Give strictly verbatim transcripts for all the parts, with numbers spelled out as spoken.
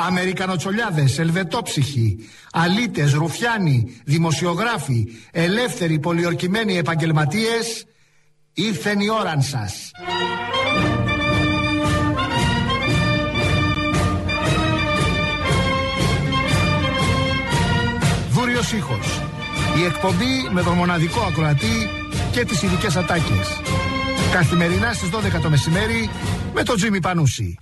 Αμερικανοτσολιάδες, ελβετόψυχοι, αλήτες, ρουφιάνοι, δημοσιογράφοι, ελεύθεροι πολιορκημένοι επαγγελματίες, ήρθεν η ώρα σας. Βούριος ήχος. Η εκπομπή με τον μοναδικό ακροατή και τις ειδικές ατάκες. Καθημερινά στις δώδεκα το μεσημέρι με τον Τζίμι Πανούση.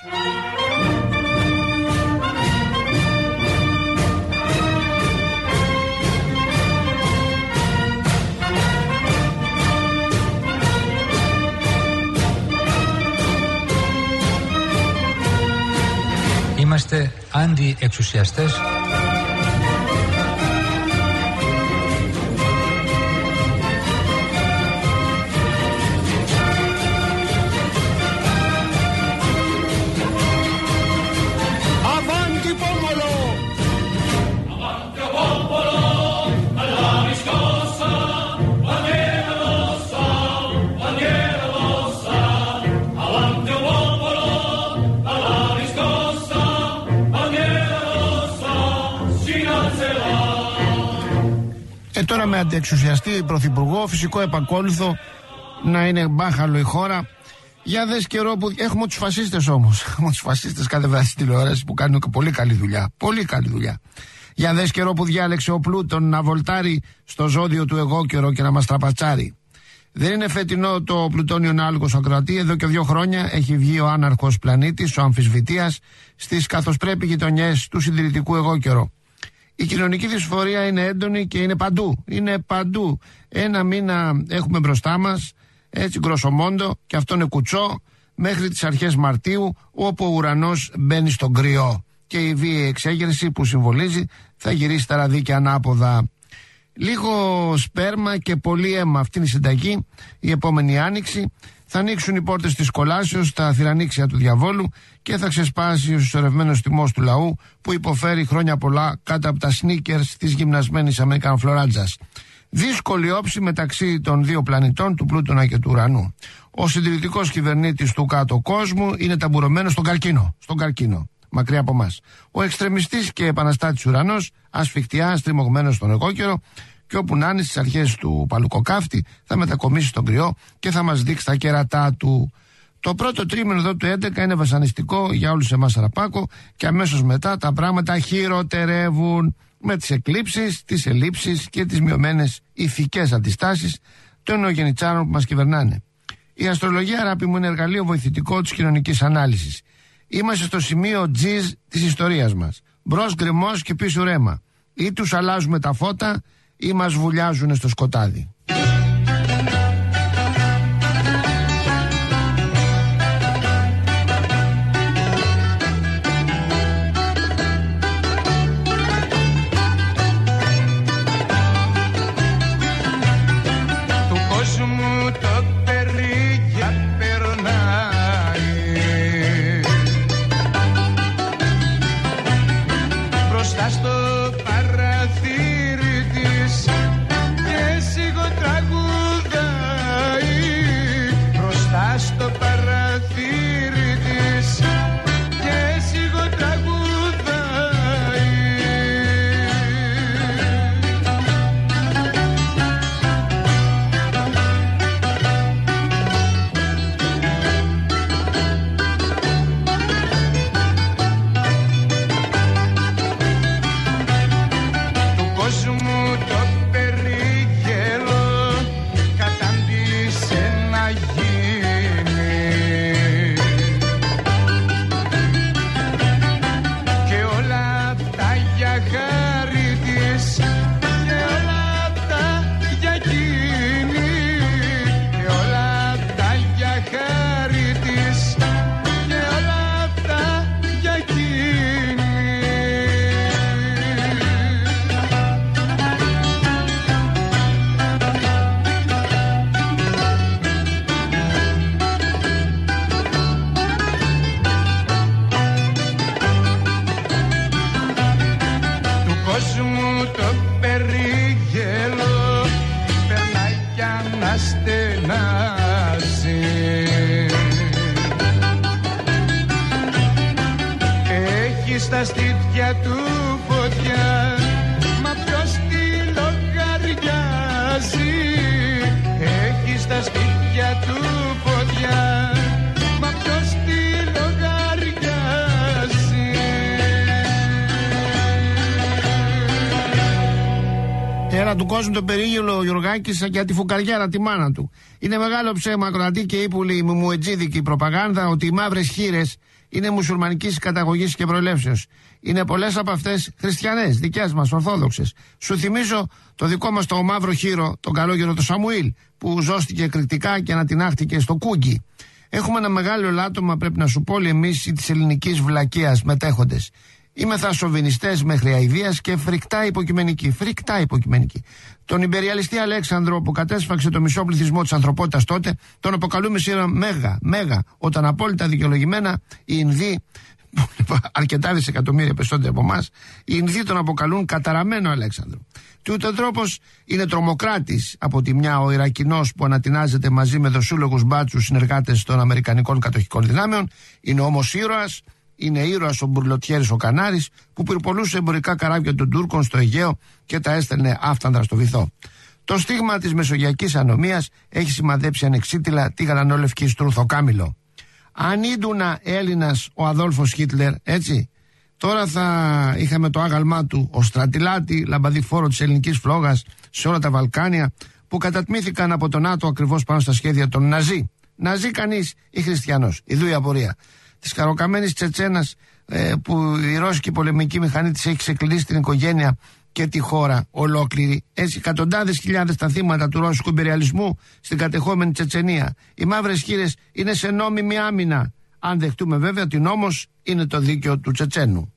Είμαστε αντι-εξουσιαστές. Και τώρα με αντιεξουσιαστή πρωθυπουργό, φυσικό επακόλουθο να είναι μπάχαλο η χώρα. Για δες καιρό που έχουμε τους φασίστες όμως. Έχουμε τους φασίστες κάθε βράδυ στη τηλεόραση που κάνουν και πολύ καλή δουλειά. Πολύ καλή δουλειά. Για δες καιρό που διάλεξε ο Πλούτον να βολτάρει στο ζώδιο του εγώ καιρό και να μας τραπατσάρει. Δεν είναι φετινό το πλουτόνιο άλογος ακροατή. Εδώ και δύο χρόνια έχει βγει ο άναρχος πλανήτης, ο αμφισβητείας, στις καθώς πρέπει γειτονιές του συντηρητικού εγώ καιρό. Η κοινωνική δυσφορία είναι έντονη και είναι παντού. Είναι παντού. Ένα μήνα έχουμε μπροστά μας, έτσι γκροσομόντο, και αυτό είναι κουτσό, μέχρι τις αρχές Μαρτίου, όπου ο ουρανός μπαίνει στον κρυό. Και η βίαιη εξέγερση που συμβολίζει θα γυρίσει τα ραδίκια ανάποδα. Λίγο σπέρμα και πολύ αίμα, αυτή είναι η συνταγή. Η επόμενη άνοιξη θα ανοίξουν οι πόρτες της κολάσεως στα θυρανίξια του διαβόλου και θα ξεσπάσει ο συσσωρευμένος τιμός του λαού που υποφέρει χρόνια πολλά κάτω από τα σνίκερς της γυμνασμένης Αμερικανοφλωράτζας. Δύσκολη όψη μεταξύ των δύο πλανητών, του Πλούτονα και του Ουρανού. Ο συντηρητικός κυβερνήτης του κάτω κόσμου είναι ταμπουρωμένος στον καρκίνο. Στον καρκίνο, μακριά από μας. Ο εξτρεμιστής και επαναστάτης Ουρανός, ασφιχτιά στριμωγμένος στον εγώκερο, και όπου να είναι στις αρχές του παλουκοκάφτη θα μετακομίσει στον κρυό και θα μας δείξει τα κέρατά του. Το πρώτο τρίμηνο εδώ του έντεκα είναι βασανιστικό για όλους εμάς αραπάκο και αμέσως μετά τα πράγματα χειροτερεύουν με τις εκλήψεις, τις ελλείψεις και τις μειωμένες ηθικές αντιστάσεις των νεογεννητσάρων που μας κυβερνάνε. Η αστρολογία, αγάπη μου, είναι εργαλείο βοηθητικό της κοινωνικής ανάλυσης. Είμαστε στο σημείο τζιζ της ιστορίας μας. Μπρος γκρεμός και πίσω ρέμα. Ή τους αλλάζουμε τα φώτα ή μας βουλιάζουνε στο σκοτάδι. σπίτια του φωτιά, μα ποιος τη λογαριάζει? Έχει στα σπίτια του φωτιά, μα ποιος τη λογαριάζει? Era του κόσμου το περίγελο ο Γιωργάκης για τη φουκαριάρα τη μάνα του. Είναι μεγάλο ψέμα, ακροατή και ύπουλη μουμουετζίδικη προπαγάνδα ότι οι μαύρες χήρες είναι μουσουλμανικής καταγωγής και προελεύσεως. Είναι πολλές από αυτές χριστιανές, δικές μας, ορθόδοξες. Σου θυμίζω το δικό μας το μαύρο χείρο, τον καλόγερο του Σαμουήλ, που ζώστηκε εκρηκτικά και ανατινάχτηκε στο Κούγκι. Έχουμε ένα μεγάλο ελάττωμα, πρέπει να σου πω, εμείς της ελληνικής βλακείας μετέχοντες. Είμεθα σοβινιστές μέχρι αηδίας και φρικτά υποκειμενικοί. Φρικτά υποκειμενικοί. Τον ιμπεριαλιστή Αλέξανδρο που κατέσφαξε το μισό πληθυσμό της ανθρωπότητας τότε, τον αποκαλούμε σήμερα μέγα, μέγα, όταν απόλυτα δικαιολογημένα οι Ινδοί, αρκετά δισεκατομμύρια περισσότεροι από εμάς, οι Ινδοί τον αποκαλούν καταραμένο Αλέξανδρο. Και ούτε τρόπος είναι τρομοκράτης από τη μια ο Ιρακινός που ανατινάζεται μαζί με δοσούλογους μπάτσους συνεργάτες των Αμερικανικών κατοχικών δυνάμεων, είναι όμως ήρωας. Είναι ήρωας ο Μπουρλοτιέρης ο Κανάρης που πυρπολούσε εμπορικά καράβια των Τούρκων στο Αιγαίο και τα έστελνε άφτανδρα στο βυθό. Το στίγμα της μεσογειακής ανομίας έχει σημαδέψει ανεξίτηλα τη γαλανόλευκη στρουθοκάμιλο. Αν ήτουνα Έλληνας ο Αδόλφος Χίτλερ, έτσι, τώρα θα είχαμε το άγαλμά του, ο στρατιλάτη λαμπαδιφόρο της ελληνικής φλόγας σε όλα τα Βαλκάνια που κατατμήθηκαν από τον ΝΑΤΟ ακριβώς πάνω στα σχέδια των Ναζί. Ναζί κανείς ή χριστιανός, ιδού η απορία. Της καροκαμένης Τσετσένας ε, που η ρώσικη πολεμική μηχανή της έχει ξεκλείσει την οικογένεια και τη χώρα ολόκληρη. Έτσι εκατοντάδες χιλιάδες τα θύματα του ρώσικου ιμπεριαλισμού στην κατεχόμενη Τσετσενία. Οι μαύρες χήρες είναι σε νόμιμη άμυνα, αν δεχτούμε βέβαια ότι νόμος είναι το δίκαιο του Τσετσένου.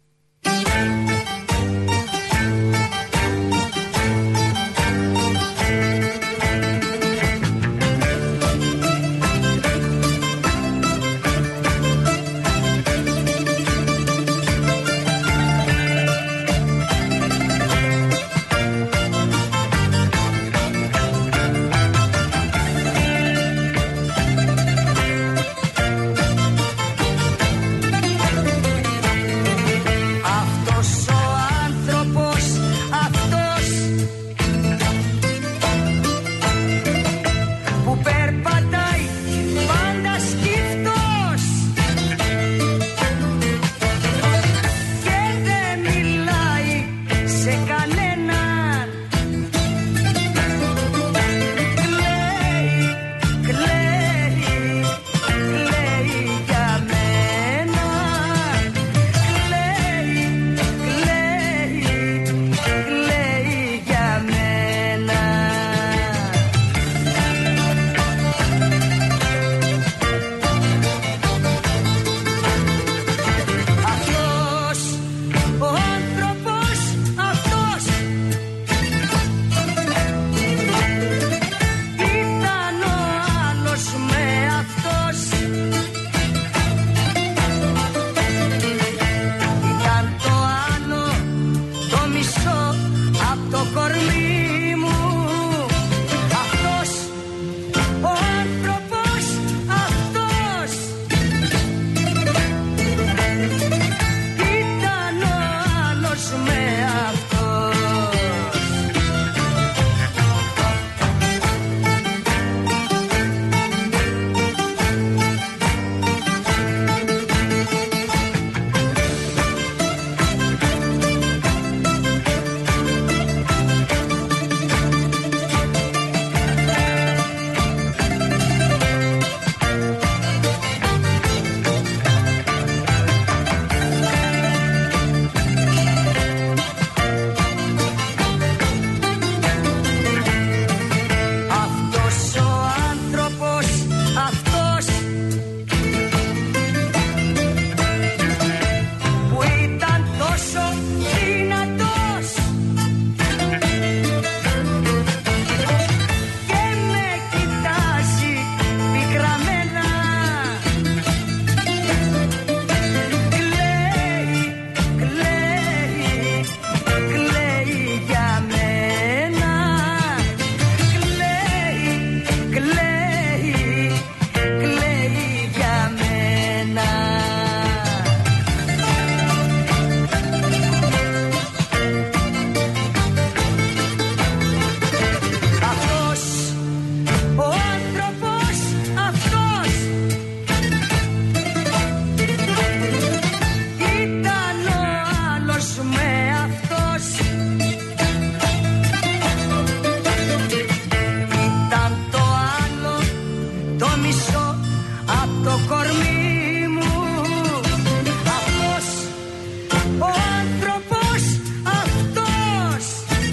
ο άνθρωπος αυτός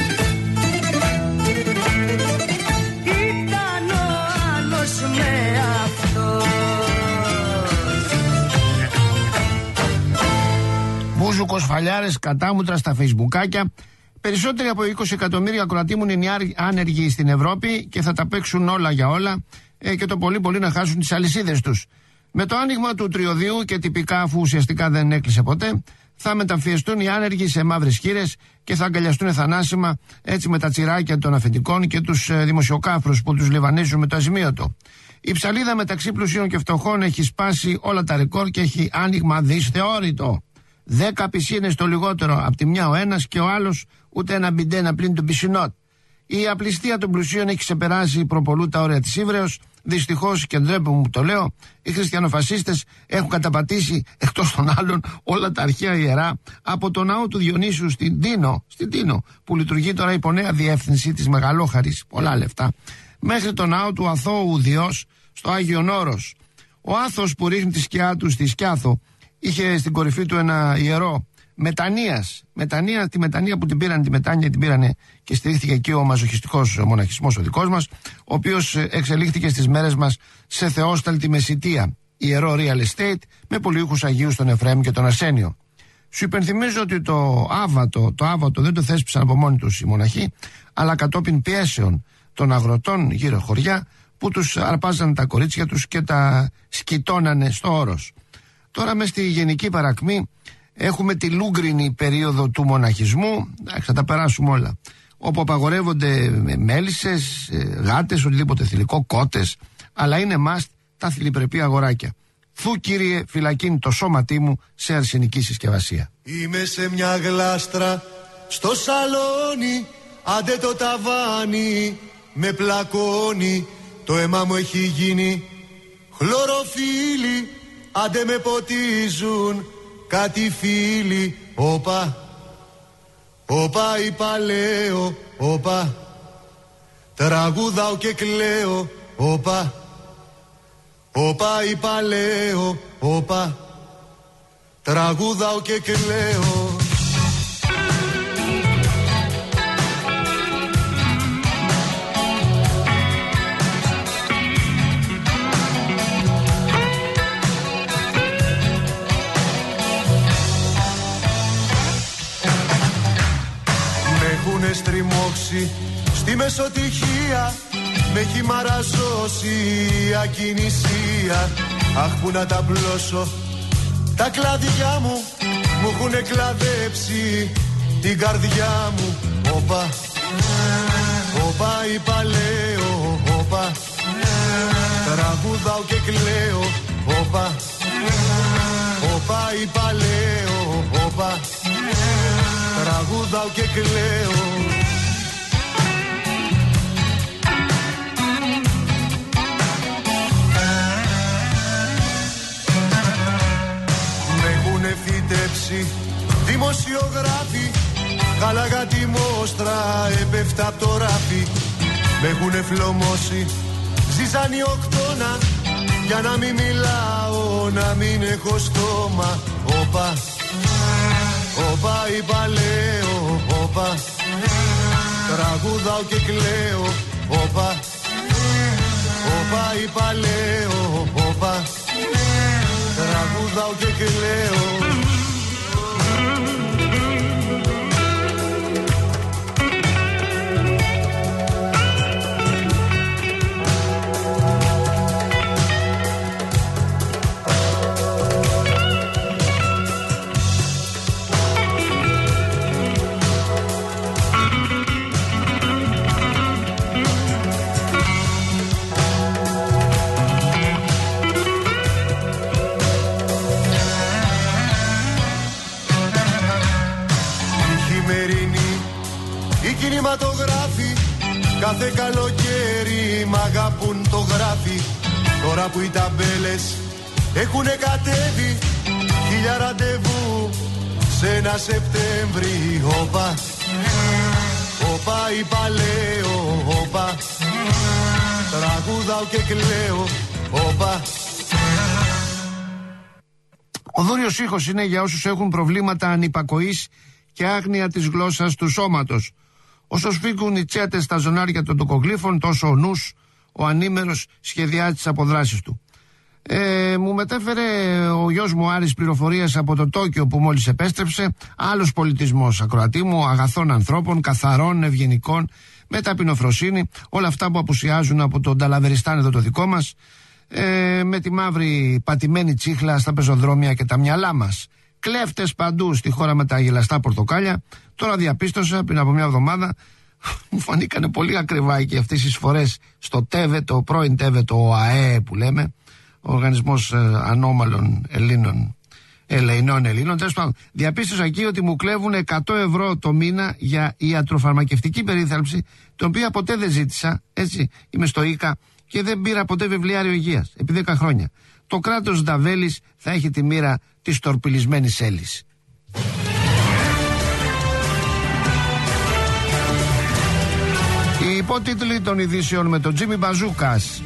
ήταν ο άλλος με αυτός. Μπούζουκος, φαλιάρες, κατάμουτρα στα φεϊσμπουκάκια. Περισσότεροι από είκοσι εκατομμύρια ακροατήμουν είναι άνεργοι στην Ευρώπη και θα τα παίξουν όλα για όλα ε, και το πολύ πολύ να χάσουν τις αλυσίδες τους. Με το άνοιγμα του τριωδίου και τυπικά, αφού ουσιαστικά δεν έκλεισε ποτέ, θα μεταμφιεστούν οι άνεργοι σε μαύρες χήρες και θα αγκαλιαστούν θανάσιμα έτσι με τα τσιράκια των αφεντικών και τους ε, δημοσιοκάφρους που τους λιβανίζουν με το αζημίωτο. Η ψαλίδα μεταξύ πλουσίων και φτωχών έχει σπάσει όλα τα ρεκόρ και έχει άνοιγμα δυσθεώρητο. Δέκα πισίνες το λιγότερο από τη μια ο ένας και ο άλλος ούτε ένα μπιντέ να πλύνει τον πισινότ. Η απληστία των πλουσίων έχει ξεπεράσει προπολού τα όρια της ύβρεως. Δυστυχώς, και ντρέπομαι που το λέω, οι χριστιανοφασίστες έχουν καταπατήσει εκτός των άλλων όλα τα αρχαία ιερά από το ναό του Διονύσιου στην Τίνο, στην Τίνο που λειτουργεί τώρα υπό νέα διεύθυνση της Μεγαλόχαρης, πολλά λεφτά, μέχρι το ναό του Αθώου Διός στο Άγιον Όρος. Ο Άθος που ρίχνει τη σκιά του στη Σκιάθο είχε στην κορυφή του ένα ιερό μετανοίας. Μετανία, τη μετανία που την πήραν, τη μετάνοια την πήρανε και στηρίχθηκε εκεί ο μαζοχιστικός μοναχισμός ο δικός μας, ο οποίος εξελίχθηκε στις μέρες μας σε θεόσταλτη μεσητεία, ιερό real estate με πολύουχους Αγίους τον Εφραίμ και τον Αρσένιο. Σου υπενθυμίζω ότι το άβατο, το άβατο δεν το θέσπισαν από μόνοι τους οι μοναχοί, αλλά κατόπιν πιέσεων των αγροτών γύρω χωριά που τους αρπάζαν τα κορίτσια τους και τα σκητώνανε στο όρος. Τώρα μες στη γενική παρακμή έχουμε τη λούγκρινη περίοδο του μοναχισμού, θα τα περάσουμε όλα, όπου απαγορεύονται μέλισσες, γάτες, οτιδήποτε θηλυκό, κότες, αλλά είναι must τα θηλυπρεπή αγοράκια. Φου κύριε φυλακίνει το σώματί μου σε αρσενική συσκευασία. Είμαι σε μια γλάστρα στο σαλόνι, άντε το ταβάνι με πλακώνει, το αίμα μου έχει γίνει χλωροφύλλι, άντε με ποτίζουν κάτι φίλοι. Όπα, όπα είπα λέω, όπα, τραγουδάω και κλαίω. Όπα, όπα είπα λέω, όπα, τραγουδάω και κλαίω. Στριμώξει στη μεσοτυχία, με έχει μαραζώσει η ακινησία. Αχ που να τα πλώσω, τα κλαδιά μου μου έχουνε κλαδέψει την καρδιά μου. Όπα, όπα είπα λέω, όπα, τραγουδάω και κλαίω. Όπα, όπα είπα λέω, όπα, τραγουδάω και κλαίω. Με έχουνε φυτέψει δημοσιογράφοι, χάλαγα τη μόστρα, έπεφτα απ' το ράφι. Με έχουνε φλωμώσει, ζυζάνι οκτώνα, για να μην μιλάω, να μην έχω στόμα. Όπα, όπα είπα λέω, όπα, τραγουδάω και κλαίω. Όπα, όπα είπα λέω, όπα, τραγουδάω και κλαίω. Κινηματογράφοι κάθε καλοκαίρι μ' αγαπούν το γράφει. Τώρα που οι ταμπέλες έχουνε κατέβει, χίλια ραντεβού σε ένα Σεπτέμβρη. Όπα, όπα είπα λέω, όπα, τραγουδάω και κλαίω. Όπα. Ο δούριος ήχος είναι για όσους έχουν προβλήματα ανυπακοής και άγνοια της γλώσσας του σώματος. Όσο σφίγγουν οι τσέτες στα ζωνάρια των τοκογλύφων, τόσο ο νους, ο ανήμερος, σχεδιάζει τις αποδράσεις του. Ε, μου μετέφερε ο γιος μου Άρης πληροφορίες από το Τόκιο που μόλις επέστρεψε. Άλλος πολιτισμός, ακροατή μου, αγαθών ανθρώπων, καθαρών, ευγενικών, με ταπεινοφροσύνη, όλα αυτά που απουσιάζουν από τον Ταλαβεριστάν εδώ το δικό μας, ε, με τη μαύρη πατημένη τσίχλα στα πεζοδρόμια και τα μυαλά μας. Κλέφτες παντού στη χώρα με τα γελαστά πορτοκάλια. Τώρα διαπίστωσα πριν από μια εβδομάδα, μου φανήκανε πολύ ακριβά και αυτές οι εισφορές στο ΤΕΒΕ, το πρώην ΤΕΒΕ, το ΟΑΕ που λέμε, ο Οργανισμός ε, Ανώμαλων Ελλήνων, Ελεηνών Ελλήνων. Τέλος πάντων, διαπίστωσα εκεί ότι μου κλέβουν εκατό ευρώ το μήνα για ιατροφαρμακευτική περίθαλψη, την οποία ποτέ δεν ζήτησα. Έτσι, είμαι στο ΙΚΑ και δεν πήρα ποτέ βιβλιάριο υγείας επί δέκα χρόνια. Το κράτος Νταβέλης θα έχει τη μοίρα της τορπιλισμένης Έλλης. Οι υπότιτλοι των ειδήσεων με τον Τζίμι Μπαζούκας.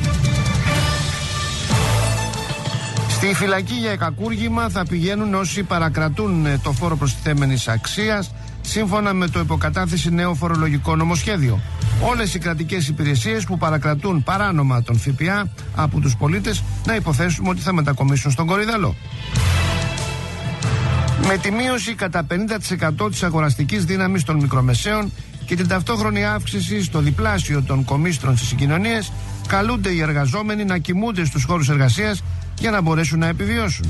Στη φυλακή για εκακούργημα θα πηγαίνουν όσοι παρακρατούν το φόρο προστιθέμενης αξίας, σύμφωνα με το υποκατάθεση νέο φορολογικό νομοσχέδιο. Όλες οι κρατικές υπηρεσίες που παρακρατούν παράνομα τον ΦΠΑ από τους πολίτες, να υποθέσουμε ότι θα μετακομίσουν στον Κορυδαλό. Με τη μείωση κατά πενήντα τοις εκατό της αγοραστικής δύναμης των μικρομεσαίων και την ταυτόχρονη αύξηση στο διπλάσιο των κομίστρων στις συγκοινωνίες, καλούνται οι εργαζόμενοι να κοιμούνται στους χώρους εργασίας για να μπορέσουν να επιβιώσουν.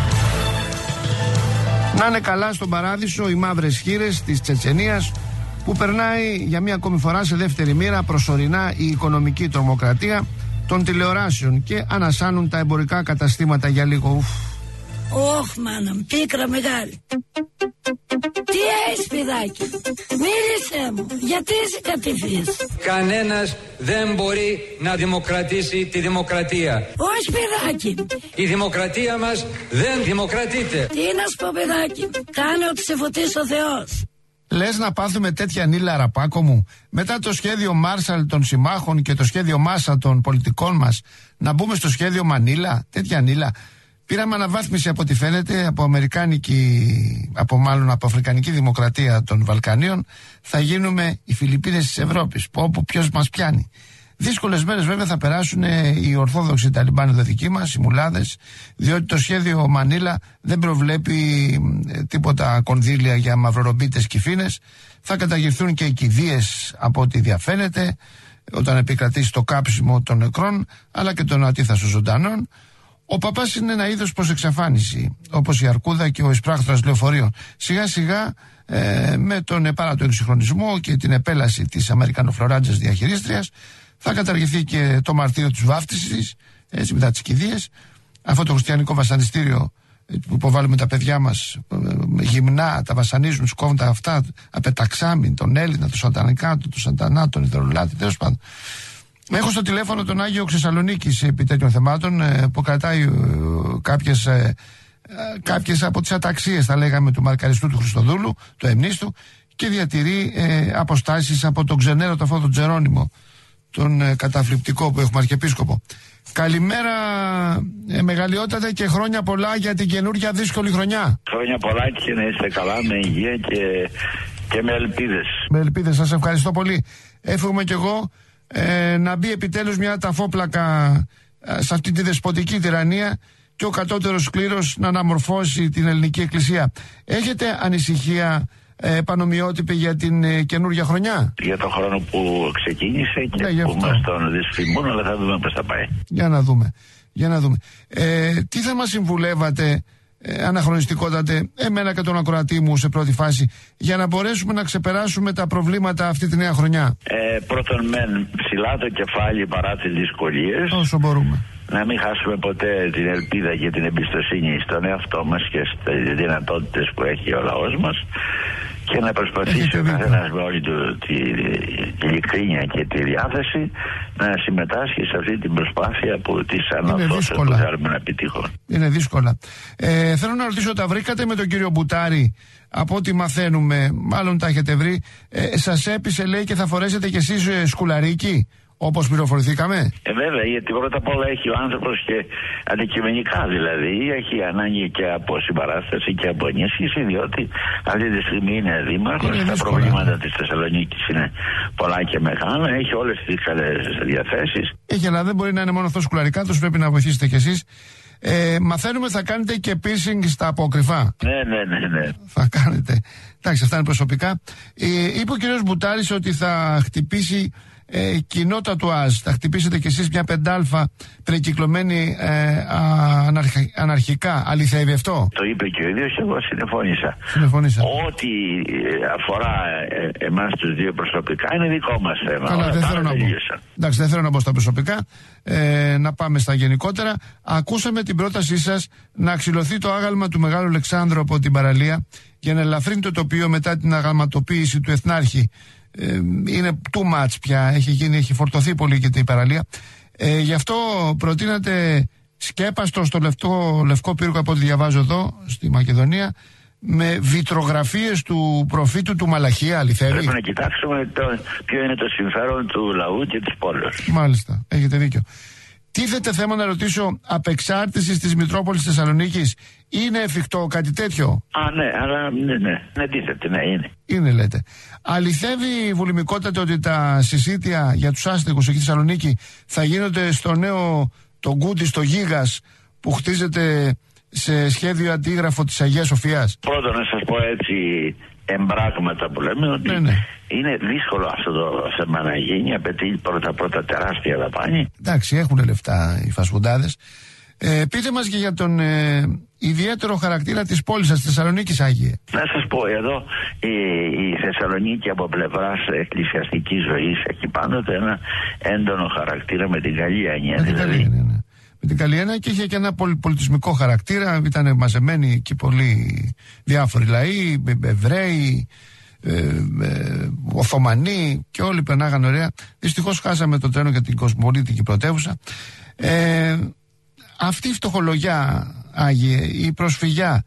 Να είναι καλά στον παράδεισο οι μαύρες χήρες της Τσετσενίας, που περνάει για μία ακόμη φορά σε δεύτερη μοίρα προσωρινά η οικονομική τρομοκρατία των τηλεοράσεων και ανασάνουν τα εμπορικά καταστήματα για λίγο. Ουφ. Ωχ, μάνα μου, πίκρα μεγάλη. Τι έχεις, παιδάκι? Μίλησέ μου, γιατί είσαι κατηφής? Κανένας δεν μπορεί να δημοκρατήσει τη δημοκρατία. Όχι, παιδάκι. Η δημοκρατία μας δεν δημοκρατείται. Τι να σου πω, παιδάκι? Κάνε ό,τι σε φωτίσει ο Θεός. Λες να πάθουμε τέτοια νύλα, Ραπάκο μου, μετά το σχέδιο Μάρσαλ των συμμάχων και το σχέδιο Μάσα των πολιτικών μας, να μπούμε στο σχέδιο Μανίλα, τέτοια νύλα? Πήραμε αναβάθμιση από ό,τι φαίνεται από αμερικάνικη, από μάλλον από αφρικανική δημοκρατία των Βαλκανίων, θα γίνουμε οι Φιλιππίνες της Ευρώπης, που όπου ποιος μας πιάνει. Δύσκολες μέρες βέβαια θα περάσουν οι Ορθόδοξοι Ταλιμπάν εδώ δικοί μας, οι μουλάδες, διότι το σχέδιο Μανίλα δεν προβλέπει ε, τίποτα κονδύλια για μαυρορομπίτες κυφίνες. Θα καταγγελθούν και οι κηδείες από ό,τι διαφαίνεται, όταν επικρατήσει το κάψιμο των νεκρών, αλλά και των ατίθασων ζωντανών. Ο παπάς είναι ένα είδος προς εξαφάνιση, όπως η αρκούδα και ο εισπράκτορας λεωφορείων. Σιγά σιγά ε, με τον επάρατο εξυγχρονισμό και την επέλαση της αμερικανοφλωράντζας διαχειρίστριας θα καταργηθεί και το μαρτύριο της βάφτισης, έτσι, μετά τις κηδείες. Αυτό το χριστιανικό βασανιστήριο που υποβάλλουμε τα παιδιά μας γυμνά, τα βασανίζουν, τους κόβουν τα αυτά, απεταξάμιν, τον Έλληνα, τον Σαντανικά, τον Σαντανά, τον Ιδρολάτη, τέλος πάντων. Έχω στο τηλέφωνο τον Άγιο Ξεσσαλονίκης επί τέτοιων θεμάτων, που κρατάει κάποιες, κάποιες από τις αταξίες, θα λέγαμε, του Μαρκαριστού του Χριστοδούλου, του εμνίστου, και διατηρεί ε, αποστάσεις από τον ξενέρωτο αυτό τον Τζερόνιμο, τον ε, καταφλιπτικό που έχουμε αρχιεπίσκοπο. Καλημέρα, ε, μεγαλειότατα, και χρόνια πολλά για την καινούργια δύσκολη χρονιά. Χρόνια πολλά και να είστε καλά, με υγεία και, και με ελπίδες. Με ελπίδες, σας ευχαριστώ πολύ. Εύχομαι κι εγώ ε, να μπει επιτέλους μια ταφόπλακα ε, σε αυτή τη δεσποτική τυραννία και ο κατώτερος κλήρος να αναμορφώσει την ελληνική εκκλησία. Έχετε ανησυχία ε, πανομοιότυπη για την ε, καινούργια χρονιά? Για τον χρόνο που ξεκίνησε και ναι, που μας τον δυσφημούν, αλλά θα δούμε πώς θα πάει. Για να δούμε. Για να δούμε. Ε, τι θα μας συμβουλεύατε, ε, αναχρονιστικότατε, εμένα και τον ακροατή μου σε πρώτη φάση, για να μπορέσουμε να ξεπεράσουμε τα προβλήματα αυτή τη νέα χρονιά? Ε, πρώτον, μεν ψηλά το κεφάλι παρά τις δυσκολίες. Όσο μπορούμε. Να μην χάσουμε ποτέ την ελπίδα και την εμπιστοσύνη στον εαυτό μας και στις δυνατότητες που έχει ο λαός μας, και να προσπαθήσει ο καθένας με όλη του τη, τη ειλικρίνεια και τη διάθεση να συμμετάσχει σε αυτή την προσπάθεια που της αναδόσεως που θέλουμε να επιτύχουμε. Είναι δύσκολα. Ε, θέλω να ρωτήσω, τα βρήκατε με τον κύριο Μπουτάρη? Από ό,τι μαθαίνουμε, μάλλον τα έχετε βρει, ε, σας έπεισε, λέει, και θα φορέσετε κι εσείς ε, σκουλαρίκι, όπως πληροφορηθήκαμε. Ε, βέβαια, γιατί πρώτα απ' όλα έχει ο άνθρωπος και αντικειμενικά δηλαδή, έχει ανάγκη και από συμπαράσταση και από ενίσχυση, διότι αυτή τη στιγμή είναι δήμαρχος, τα προβλήματα της Θεσσαλονίκης είναι πολλά και μεγάλα, έχει όλες τις καλές διαθέσεις. Έχει, αλλά δεν μπορεί να είναι μόνο αυτό σκουλαρικά, τους πρέπει να βοηθήσετε κι εσείς. Ε, μαθαίνουμε θα κάνετε και piercing στα απόκρυφα. Ναι, ναι, ναι, ναι. Θα κάνετε. Εντάξει, αυτά είναι προσωπικά. Ε, είπε ο κ. Μπουτάρης ότι θα χτυπήσει ε, κοινό τατουάζ. Θα χτυπήσετε κι εσείς μια πεντάλφα περικυκλωμένη ε, αναρχ, αναρχικά. Αληθεύει αυτό? Το είπε και ο ίδιος και εγώ συνεφώνησα. Συνεφώνησα. Ό,τι αφορά ε, εμάς τους δύο προσωπικά είναι δικό μας θέμα. Καλά, δεν θέλω να μπω. Εντάξει, δεν θέλω να μπω στα προσωπικά. Ε, να πάμε στα γενικότερα. Ακούσαμε την πρότασή σας να αξιλωθεί το άγαλμα του Μεγάλου Αλεξάνδρου από την παραλία για να ελαφρύνει το τοπίο μετά την αγαλματοποίηση του Εθνάρχη. Ε, είναι too much πια, έχει γίνει, έχει φορτωθεί πολύ και την παραλία. Ε, γι' αυτό προτείνατε σκέπαστο στο λευκό, λευκό πύργο, από ό,τι διαβάζω εδώ στη Μακεδονία, με βιτρογραφίες του προφήτου του Μαλαχία. Αληθεύει? Πρέπει να κοιτάξουμε το, ποιο είναι το συμφέρον του λαού και της πόλης. Μάλιστα, έχετε δίκιο. Τίθεται θέμα να ρωτήσω, απεξάρτησης της Μητρόπολης Θεσσαλονίκης, είναι εφικτό κάτι τέτοιο? Α, ναι, αλλά ναι, ναι, ναι, τίθεται, ναι, είναι. Είναι, λέτε. Αληθεύει, βουλημικότατε, ότι τα συσίτια για τους άστεγους εκεί στη Θεσσαλονίκη θα γίνονται στο νέο, το Γκούντι, στο Γίγας, που χτίζεται σε σχέδιο αντίγραφο της Αγίας Σοφίας? Πρώτον, να σας πω έτσι εμπράγματα που λέμε, ότι ναι, ναι. είναι δύσκολο αυτό το θέμα να γίνει, απαιτεί πρώτα πρώτα τεράστια δαπάνη. Εντάξει, έχουν λεφτά οι φασφουντάδες. Ε, πείτε μας και για τον ε, ιδιαίτερο χαρακτήρα της πόλης σας, της Θεσσαλονίκης, Άγιε. Να σας πω, εδώ η, η Θεσσαλονίκη από πλευράς εκκλησιαστικής ζωής έχει πάντοτε ένα έντονο χαρακτήρα, με την καλή έννοια. Με την δηλαδή. καλή έννοια, ναι. Με την καλή έννοια, και είχε και ένα πολιτισμικό χαρακτήρα. Ήταν μαζεμένοι εκεί πολλοί διάφοροι λαοί, Εβραίοι, ε, ε, Οθωμανοί, και όλοι περνάγαν ωραία. Δυστυχώς χάσαμε το τρένο για την κοσμοπολίτικη πρωτεύουσα. Ε, αυτή η φτωχολογιά, Άγιε, η προσφυγιά,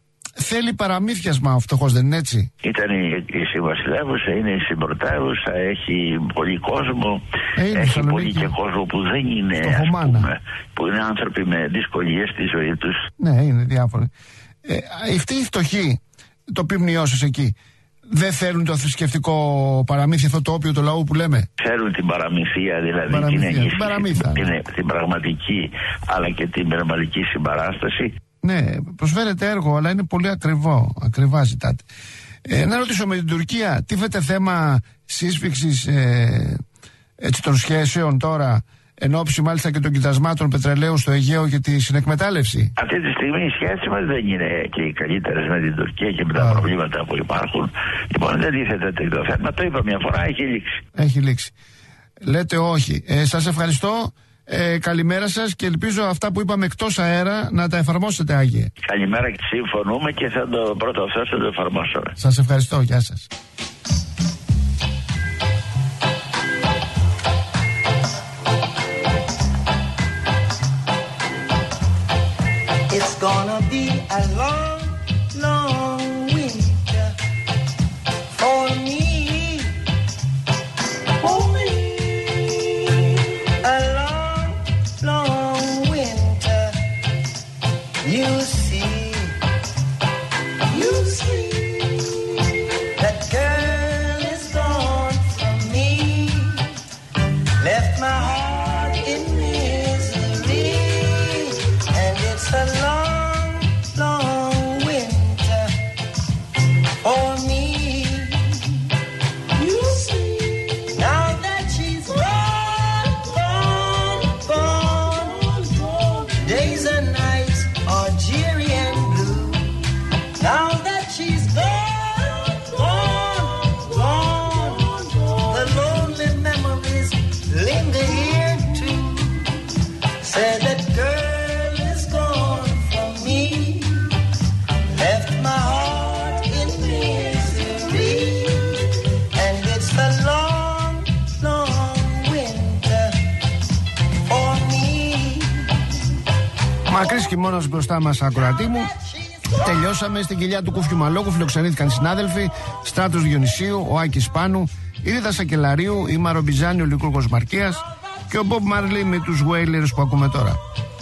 θέλει παραμύθιασμα ο φτωχός, δεν είναι έτσι? Ήταν η, η συμβασιλεύουσα, είναι η συμπρωτεύουσα, έχει πολύ κόσμο, ε, είναι, έχει πολύ και κόσμο που δεν είναι, ας πούμε, που είναι άνθρωποι με δυσκολίες στη ζωή τους. Ναι, είναι διάφοροι. Ε, αυτοί οι φτωχοί, το ποιμνιό σας εκεί, δεν θέλουν το θρησκευτικό παραμύθι, αυτό το όπιο του λαού που λέμε? Θέλουν την παραμυθία, δηλαδή παραμυθία, την ενίσχυση, παραμύθα, την, ναι. την πραγματική αλλά και την πνευματική συμπαράσταση. Ναι, προσφέρεται έργο, αλλά είναι πολύ ακριβό. Ακριβά ζητάτε. Ε, να ρωτήσω, με την Τουρκία τίθεται θέμα σύσφιξης ε, έτσι, των σχέσεων τώρα, εν ώψη μάλιστα και των κοιτασμάτων πετρελαίου στο Αιγαίο για τη συνεκμετάλλευση? Αυτή τη στιγμή οι σχέσεις μας δεν είναι και οι καλύτερες με την Τουρκία και με τα Α. προβλήματα που υπάρχουν. Λοιπόν, δεν τίθεται τέτοιο θέμα. Το είπα μια φορά, έχει λήξει. Έχει λήξει. Λέτε όχι. Ε, σας ευχαριστώ. Ε, καλημέρα σας, και ελπίζω αυτά που είπαμε εκτός αέρα να τα εφαρμόσετε, Άγιε. Καλημέρα, και συμφωνούμε και θα το πρώτο αυτό θα το εφαρμόσουμε. Σας ευχαριστώ, γεια σας. It's gonna be a long, long winter for me, for me. A long, long winter. You see, you see, that girl is gone from me, left my heart in misery, and it's a long, long winter for me. You see, now that she's gone, gone, gone, gone, days and nights are dreary and blue. Now that she's gone, gone, gone, the lonely memories linger here too. Said that girl is gone from me, left my heart in misery, and it's the long, long winter for me. Μακρύς χειμώνας μπροστά μας, ακροατή μου. Τελειώσαμε στην κοιλιά του Κούφιου Μαλόκου. Φιλοξενήθηκαν οι συνάδελφοι Στράτος Διονυσίου, ο Άκης Πάνου η Ρίδα Σακελαρίου, η Μαρομπιζάνη, ο Λικούργος Μαρκίας και ο Μπομπ Μάρλι με τους Wailers που ακούμε τώρα.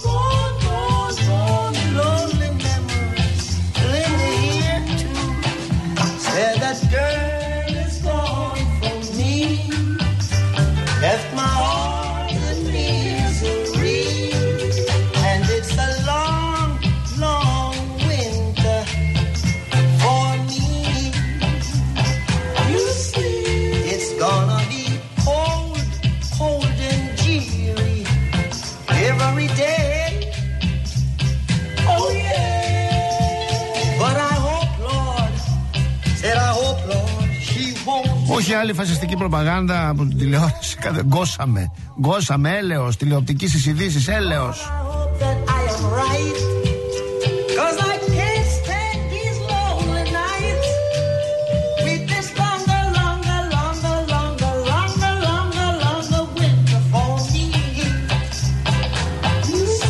Όχι άλλη φασιστική προπαγάνδα από την τηλεόραση. Γκώσαμε. Γκώσαμε, έλεος. Τηλεοπτική στις ειδήσεις, έλεος.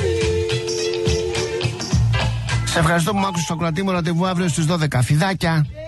Σε ευχαριστώ που μ' άκουσες στο κρατή μου, ραντεβού αύριο στις δώδεκα. Φιδάκια.